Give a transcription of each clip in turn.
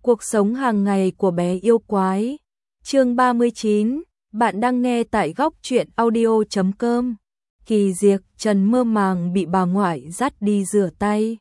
Cuộc sống hàng ngày của bé yêu quái. Chương 39, bạn đang nghe tại góc truyện audio.com. Kỳ Diệc Trần mơ màng bị bà ngoại dắt đi rửa tay.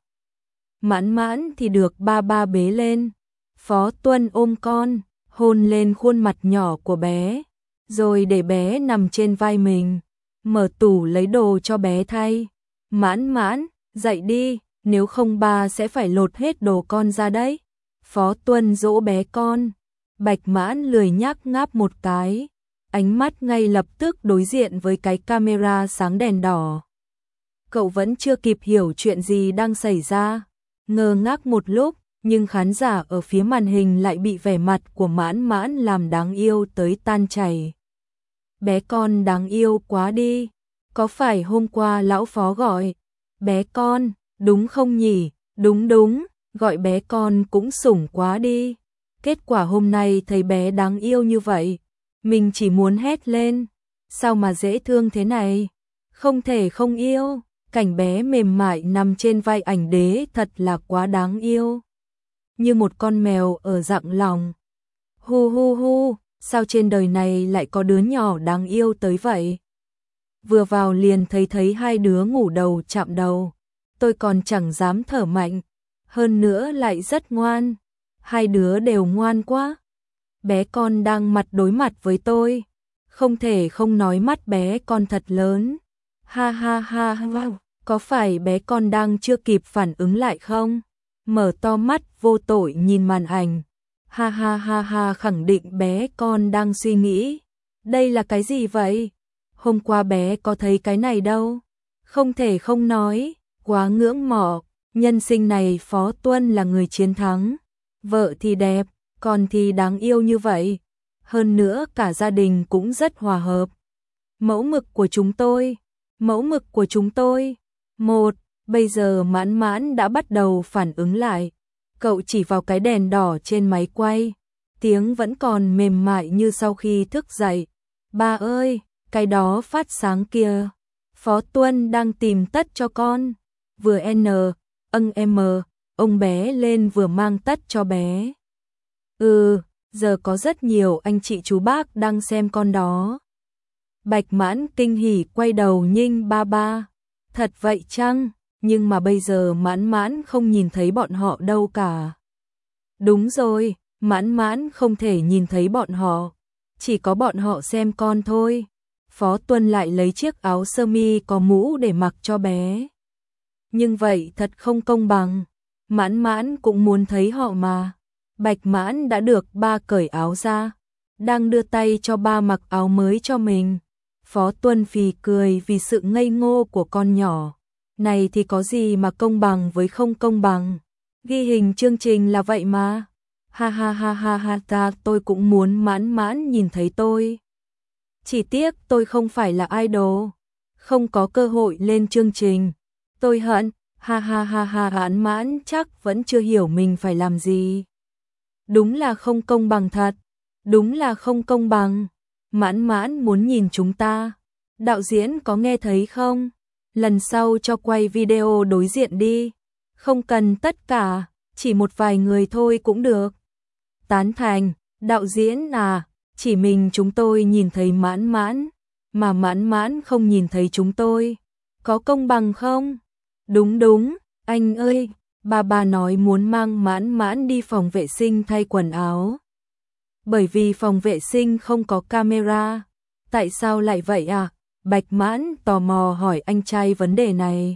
Mãn Mãn thì được ba ba bế lên. Phó Tuân ôm con, hôn lên khuôn mặt nhỏ của bé, rồi để bé nằm trên vai mình, mở tủ lấy đồ cho bé thay. Mãn Mãn, dậy đi, nếu không ba sẽ phải lột hết đồ con ra đấy. Phó Tuân dỗ bé con. Bạch Mãn lười nhác ngáp một cái, ánh mắt ngay lập tức đối diện với cái camera sáng đèn đỏ. Cậu vẫn chưa kịp hiểu chuyện gì đang xảy ra, ngơ ngác một lúc, nhưng khán giả ở phía màn hình lại bị vẻ mặt của Mãn Mãn làm đáng yêu tới tan chảy. Bé con đáng yêu quá đi, có phải hôm qua lão Phó gọi bé con, đúng không nhỉ? Đúng đúng, gọi bé con cũng sủng quá đi. Kết quả hôm nay thấy bé đáng yêu như vậy, mình chỉ muốn hét lên, sao mà dễ thương thế này, không thể không yêu. Cảnh bé mềm mại nằm trên vai ảnh đế thật là quá đáng yêu, như một con mèo ở rặng lòng. Hu hu hu, sao trên đời này lại có đứa nhỏ đáng yêu tới vậy? Vừa vào liền thấy hai đứa ngủ đầu chạm đầu, tôi còn chẳng dám thở mạnh, hơn nữa lại rất ngoan, hai đứa đều ngoan quá. Bé con đang mặt đối mặt với tôi, không thể không nói mắt bé con thật lớn. Ha ha ha ha, có phải bé con đang chưa kịp phản ứng lại không? Mở to mắt vô tội nhìn màn ảnh. Ha ha ha ha, khẳng định bé con đang suy nghĩ, đây là cái gì vậy? Hôm qua bé có thấy cái này đâu. Không thể không nói, quá ngưỡng mộ, nhân sinh này Phó Tuân là người chiến thắng. Vợ thì đẹp, con thì đáng yêu như vậy. Hơn nữa cả gia đình cũng rất hòa hợp. Mẫu mực của chúng tôi, mẫu mực của chúng tôi. Một, bây giờ Mãn Mãn đã bắt đầu phản ứng lại. Cậu chỉ vào cái đèn đỏ trên máy quay, tiếng vẫn còn mềm mại như sau khi thức dậy. Ba ơi, cái đó phát sáng kìa. Phó Tuân đang tìm tất cho con. Vừa m, ông bé lên vừa mang tất cho bé. Giờ có rất nhiều anh chị chú bác đang xem con đó. Bạch Mãn kinh hỉ quay đầu nhìn ba ba. Thật vậy chăng? Nhưng mà bây giờ Mãn Mãn không nhìn thấy bọn họ đâu cả. Đúng rồi, Mãn Mãn không thể nhìn thấy bọn họ, chỉ có bọn họ xem con thôi. Phó Tuân lại lấy chiếc áo sơ mi có mũ để mặc cho bé. Nhưng vậy thật không công bằng, Mãn Mãn cũng muốn thấy họ mà. Bạch Mãn đã được ba cởi áo ra, đang đưa tay cho ba mặc áo mới cho mình. Phó Tuân phì cười vì sự ngây ngô của con nhỏ. Này thì có gì mà công bằng với không công bằng. Ghi hình chương trình là vậy mà. Ha ha ha ha ha, tôi cũng muốn Mãn Mãn nhìn thấy tôi. Chỉ tiếc tôi không phải là idol, không có cơ hội lên chương trình. Tôi hận, ha ha ha ha, Mãn Mãn chắc vẫn chưa hiểu mình phải làm gì. Đúng là không công bằng thật, đúng là không công bằng. Mãn Mãn muốn nhìn chúng ta. Đạo diễn có nghe thấy không? Lần sau cho quay video đối diện đi. Không cần tất cả, chỉ một vài người thôi cũng được. Tán thành, đạo diễn à, chỉ mình chúng tôi nhìn thấy Mãn Mãn, mà Mãn Mãn không nhìn thấy chúng tôi. Có công bằng không? Đúng đúng, anh ơi, bà nói muốn mang Mãn Mãn đi phòng vệ sinh thay quần áo. Bởi vì phòng vệ sinh không có camera. Tại sao lại vậy à? Bạch Mãn tò mò hỏi anh trai vấn đề này.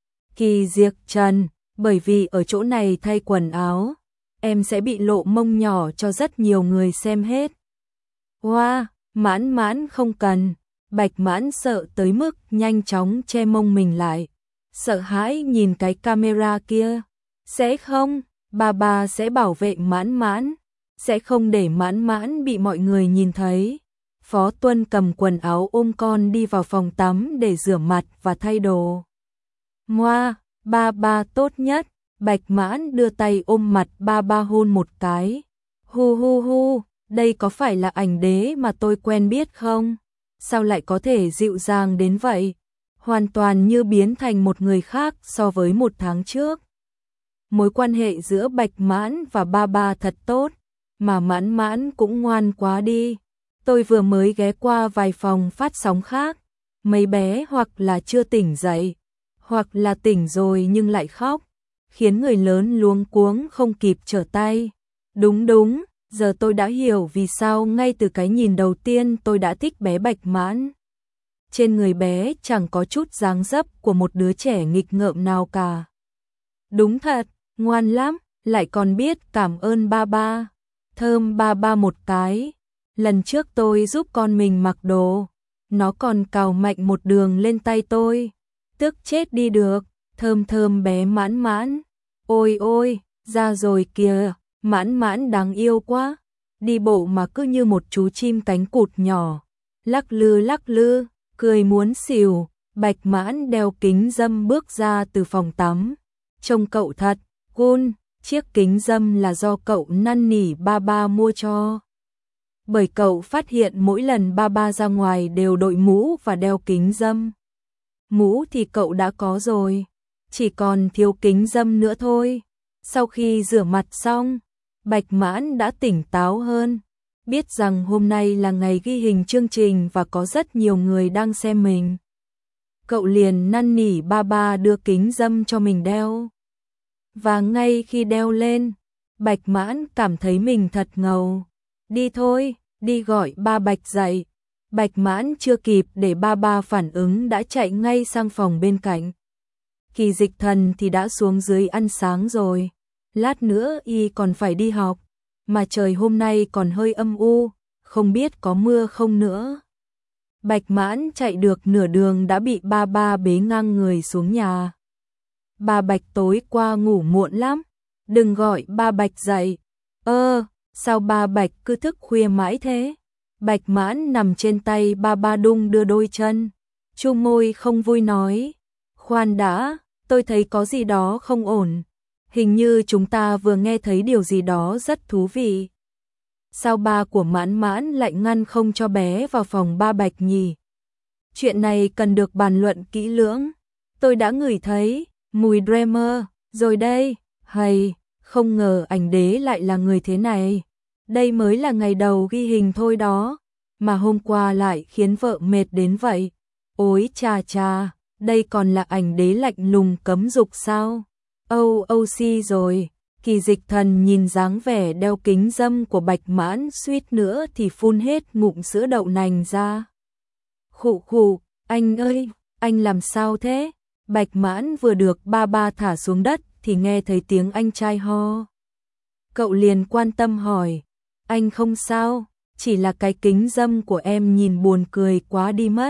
Kỳ Diệc Trần, bởi vì ở chỗ này thay quần áo, em sẽ bị lộ mông nhỏ cho rất nhiều người xem hết. Wow, Mãn Mãn không cần. Bạch Mãn sợ tới mức nhanh chóng che mông mình lại, sợ hãi nhìn cái camera kia. Sẽ không, bà sẽ bảo vệ Mãn Mãn, sẽ không để Mãn Mãn bị mọi người nhìn thấy. Phó Tuân cầm quần áo ôm con đi vào phòng tắm để rửa mặt và thay đồ. Moa, ba tốt nhất. Bạch Mãn đưa tay ôm mặt ba hôn một cái. Hu hu hu, đây có phải là ảnh đế mà tôi quen biết không? Sao lại có thể dịu dàng đến vậy? Hoàn toàn như biến thành một người khác so với một tháng trước. Mối quan hệ giữa Bạch Mãn và ba ba thật tốt, mà Mãn Mãn cũng ngoan quá đi. Tôi vừa mới ghé qua vài phòng phát sóng khác, mấy bé hoặc là chưa tỉnh dậy, hoặc là tỉnh rồi nhưng lại khóc, khiến người lớn luống cuống không kịp trở tay. Đúng, giờ tôi đã hiểu vì sao ngay từ cái nhìn đầu tiên tôi đã thích bé Bạch Mãn. Trên người bé chẳng có chút dáng dấp của một đứa trẻ nghịch ngợm nào cả. Đúng thật, ngoan lắm, lại còn biết cảm ơn ba ba. Thơm ba ba một cái. Lần trước tôi giúp con mình mặc đồ, nó còn cào mạnh một đường lên tay tôi. Tức chết đi được, thơm bé Mãn Mãn. Ôi, ra rồi kìa, Mãn Mãn đáng yêu quá. Đi bộ mà cứ như một chú chim cánh cụt nhỏ. Lắc lư, cười muốn xỉu. Bạch Mãn đeo kính râm bước ra từ phòng tắm. Trông cậu thật cool, chiếc kính râm là do cậu năn nỉ ba ba mua cho. Bởi cậu phát hiện mỗi lần ba ba ra ngoài đều đội mũ và đeo kính râm. Mũ thì cậu đã có rồi, chỉ còn thiếu kính râm nữa thôi. Sau khi rửa mặt xong, Bạch Mãn đã tỉnh táo hơn, biết rằng hôm nay là ngày ghi hình chương trình và có rất nhiều người đang xem mình. Cậu liền năn nỉ ba ba đưa kính râm cho mình đeo. Và ngay khi đeo lên, Bạch Mãn cảm thấy mình thật ngầu. Đi thôi, đi gọi ba Bạch dậy. Bạch Mãn chưa kịp để ba ba phản ứng đã chạy ngay sang phòng bên cạnh. Kỳ Dịch Thần thì đã xuống dưới ăn sáng rồi. Lát nữa y còn phải đi học, mà trời hôm nay còn hơi âm u, không biết có mưa không nữa. Bạch Mãn chạy được nửa đường đã bị ba ba bế ngang người xuống nhà. Ba Bạch tối qua ngủ muộn lắm, đừng gọi ba Bạch dậy. Sao ba Bạch cứ thức khuya mãi thế? Bạch Mãn nằm trên tay ba ba đung đưa đôi chân, chu môi không vui nói. Khoan đã, tôi thấy có gì đó không ổn. Hình như chúng ta vừa nghe thấy điều gì đó rất thú vị. Sao ba của Mãn Mãn lại ngăn không cho bé vào phòng ba Bạch nhỉ? Chuyện này cần được bàn luận kỹ lưỡng. Tôi đã ngửi thấy mùi Dreamer rồi đây. Hay, không ngờ ảnh đế lại là người thế này. Đây mới là ngày đầu ghi hình thôi đó, mà hôm qua lại khiến vợ mệt đến vậy. Ôi cha, đây còn là ảnh đế lạnh lùng cấm dục sao? OC rồi. Kỳ Dịch Thần nhìn dáng vẻ đeo kính râm của Bạch Mãn suýt nữa thì phun hết ngụm sữa đậu nành ra. Khụ, anh ơi, anh làm sao thế? Bạch Mãn vừa được ba ba thả xuống đất thì nghe thấy tiếng anh trai ho. Cậu liền quan tâm hỏi, anh không sao, chỉ là cái kính râm của em nhìn buồn cười quá đi mất.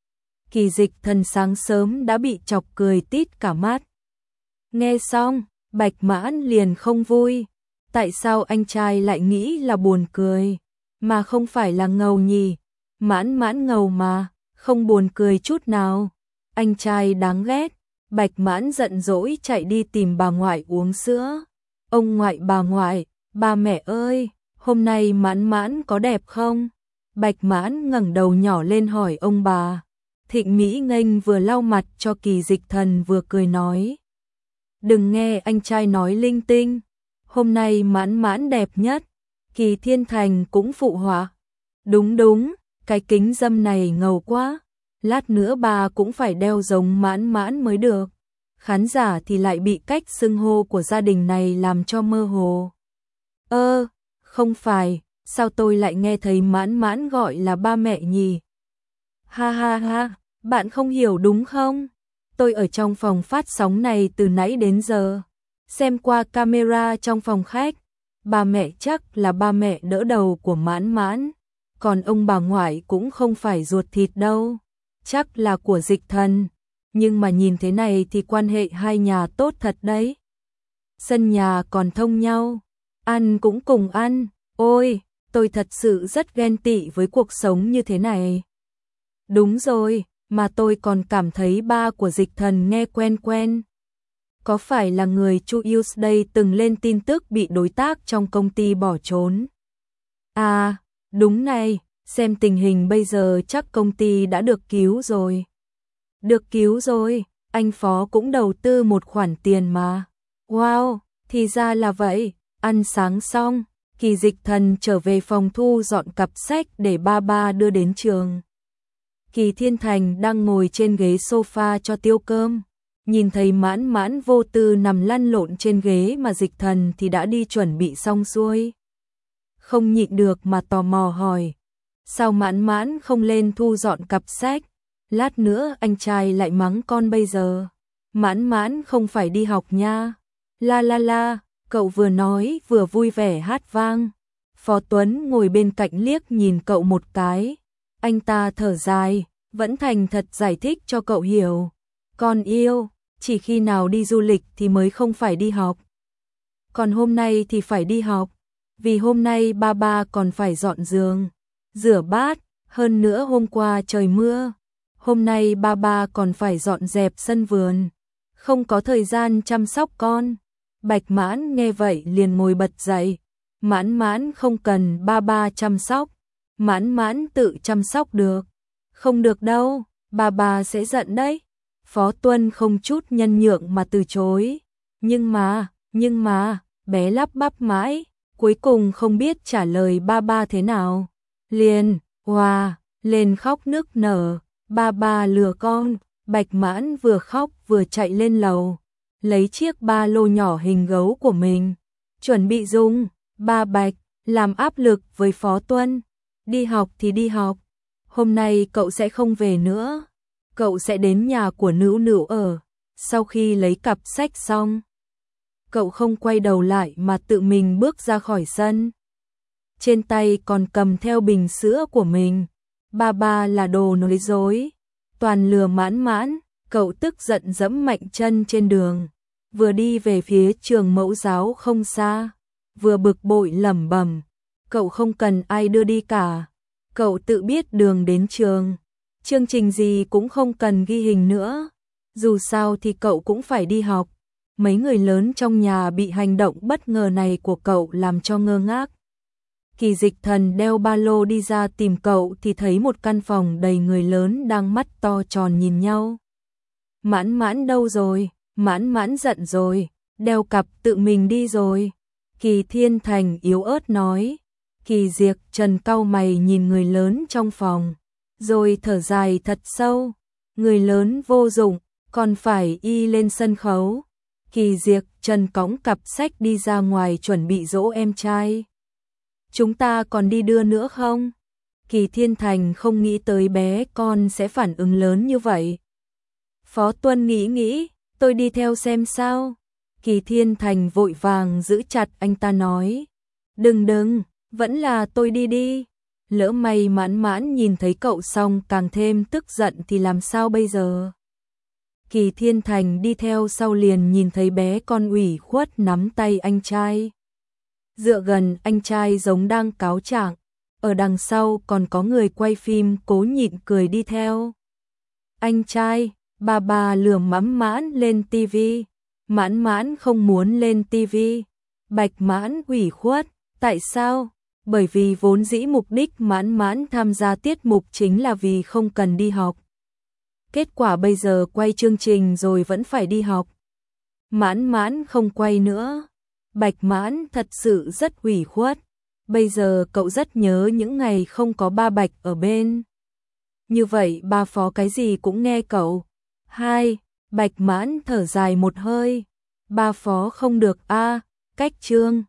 Kỳ Dịch Thần sáng sớm đã bị chọc cười tít cả mắt. Nghe xong, Bạch Mãn liền không vui. Tại sao anh trai lại nghĩ là buồn cười, mà không phải là ngầu nhỉ? Mãn Mãn ngầu mà, không buồn cười chút nào. Anh trai đáng ghét. Bạch Mãn giận dỗi chạy đi tìm bà ngoại uống sữa. Ông ngoại bà ngoại, ba mẹ ơi, hôm nay Mãn Mãn có đẹp không? Bạch Mãn ngẩng đầu nhỏ lên hỏi ông bà. Thịnh Mỹ Nghênh vừa lau mặt cho Kỳ Dịch Thần vừa cười nói. Đừng nghe anh trai nói linh tinh, hôm nay Mãn Mãn đẹp nhất. Kỳ Thiên Thành cũng phụ họa. Đúng, cái kính râm này ngầu quá. Lát nữa bà cũng phải đeo giống Mãn Mãn mới được. Khán giả thì lại bị cách xưng hô của gia đình này làm cho mơ hồ. Không phải, sao tôi lại nghe thấy Mãn Mãn gọi là ba mẹ nhỉ? Ha, bạn không hiểu đúng không? Tôi ở trong phòng phát sóng này từ nãy đến giờ, xem qua camera trong phòng khách. Ba mẹ chắc là ba mẹ đỡ đầu của Mãn Mãn, còn ông bà ngoại cũng không phải ruột thịt đâu, chắc là của Dịch Thần. Nhưng mà nhìn thế này thì quan hệ hai nhà tốt thật đấy. Sân nhà còn thông nhau, ăn cũng cùng ăn. Ôi, tôi thật sự rất ghen tị với cuộc sống như thế này. Đúng rồi, mà tôi còn cảm thấy ba của Dịch Thần nghe quen. Có phải là người Chu Tuesday từng lên tin tức bị đối tác trong công ty bỏ trốn? À, đúng này, xem tình hình bây giờ chắc công ty đã được cứu rồi. Được cứu rồi, anh Phó cũng đầu tư một khoản tiền mà. Wow, thì ra là vậy. Ăn sáng xong, Kỳ Dịch Thần trở về phòng thu dọn cặp sách để ba ba đưa đến trường. Kỳ Thiên Thành đang ngồi trên ghế sofa cho Tiêu cơm. Nhìn thấy Mãn Mãn vô tư nằm lăn lộn trên ghế mà Dịch Thần thì đã đi chuẩn bị xong xuôi. Không nhịn được mà tò mò hỏi. Sao Mãn Mãn không lên thu dọn cặp sách? Lát nữa anh trai lại mắng con bây giờ. Mãn Mãn không phải đi học nha. La la la, cậu vừa nói vừa vui vẻ hát vang. Phó Tuấn ngồi bên cạnh liếc nhìn cậu một cái. Anh ta thở dài, vẫn thành thật giải thích cho cậu hiểu. Con yêu, chỉ khi nào đi du lịch thì mới không phải đi học. Còn hôm nay thì phải đi học, vì hôm nay ba ba còn phải dọn giường, rửa bát, hơn nữa hôm qua trời mưa. Hôm nay ba ba còn phải dọn dẹp sân vườn, không có thời gian chăm sóc con. Bạch Mãn nghe vậy liền ngồi bật dậy. Mãn Mãn không cần ba ba chăm sóc, Mãn Mãn tự chăm sóc được. Không được đâu, ba ba sẽ giận đấy. Phó Tuân không chút nhân nhượng mà từ chối. Nhưng mà, bé lắp bắp mãi, cuối cùng không biết trả lời ba ba thế nào. Liền, lên khóc nức nở, ba ba lừa con. Bạch Mãn vừa khóc vừa chạy lên lầu, lấy chiếc ba lô nhỏ hình gấu của mình, chuẩn bị dùng. Ba Bạch, làm áp lực với Phó Tuân. Đi học thì đi học, hôm nay cậu sẽ không về nữa. Cậu sẽ đến nhà của Nữu Nữu ở. Sau khi lấy cặp sách xong, cậu không quay đầu lại mà tự mình bước ra khỏi sân. Trên tay còn cầm theo bình sữa của mình. Ba ba là đồ nói dối, toàn lừa Mãn Mãn. Cậu tức giận giẫm mạnh chân trên đường, vừa đi về phía trường mẫu giáo không xa, vừa bực bội lẩm bẩm, cậu không cần ai đưa đi cả, cậu tự biết đường đến trường, chương trình gì cũng không cần ghi hình nữa, dù sao thì cậu cũng phải đi học. Mấy người lớn trong nhà bị hành động bất ngờ này của cậu làm cho ngơ ngác. Kỳ Dịch Thần đeo ba lô đi ra tìm cậu thì thấy một căn phòng đầy người lớn đang mắt to tròn nhìn nhau. Mãn Mãn đâu rồi? Mãn Mãn giận rồi, đeo cặp tự mình đi rồi. Kỳ Thiên Thành yếu ớt nói. Kỳ Diệp Trần cau mày nhìn người lớn trong phòng, rồi thở dài thật sâu. Người lớn vô dụng, còn phải y lên sân khấu. Kỳ Diệp Trần cõng cặp sách đi ra ngoài chuẩn bị dỗ em trai. Chúng ta còn đi đưa nữa không? Kỳ Thiên Thành không nghĩ tới bé con sẽ phản ứng lớn như vậy. Phó Tuân nghĩ, tôi đi theo xem sao. Kỳ Thiên Thành vội vàng giữ chặt anh ta nói. Đừng, vẫn là tôi đi. Lỡ may Mãn Mãn nhìn thấy cậu xong càng thêm tức giận thì làm sao bây giờ? Kỳ Thiên Thành đi theo sau liền nhìn thấy bé con ủy khuất nắm tay anh trai. Dựa gần anh trai giống đang cáo trạng. Ở đằng sau còn có người quay phim cố nhịn cười đi theo. Anh trai, ba ba lừa Mãn Mãn lên tivi. Mãn Mãn không muốn lên tivi. Bạch Mãn ủy khuất, tại sao? Bởi vì vốn dĩ mục đích Mãn Mãn tham gia tiết mục chính là vì không cần đi học. Kết quả bây giờ quay chương trình rồi vẫn phải đi học. Mãn Mãn không quay nữa. Bạch Mãn thật sự rất ủy khuất. Bây giờ cậu rất nhớ những ngày không có ba Bạch ở bên. Như vậy ba Phó cái gì cũng nghe cậu. Bạch Mãn thở dài một hơi. Ba Phó không được cách Trương.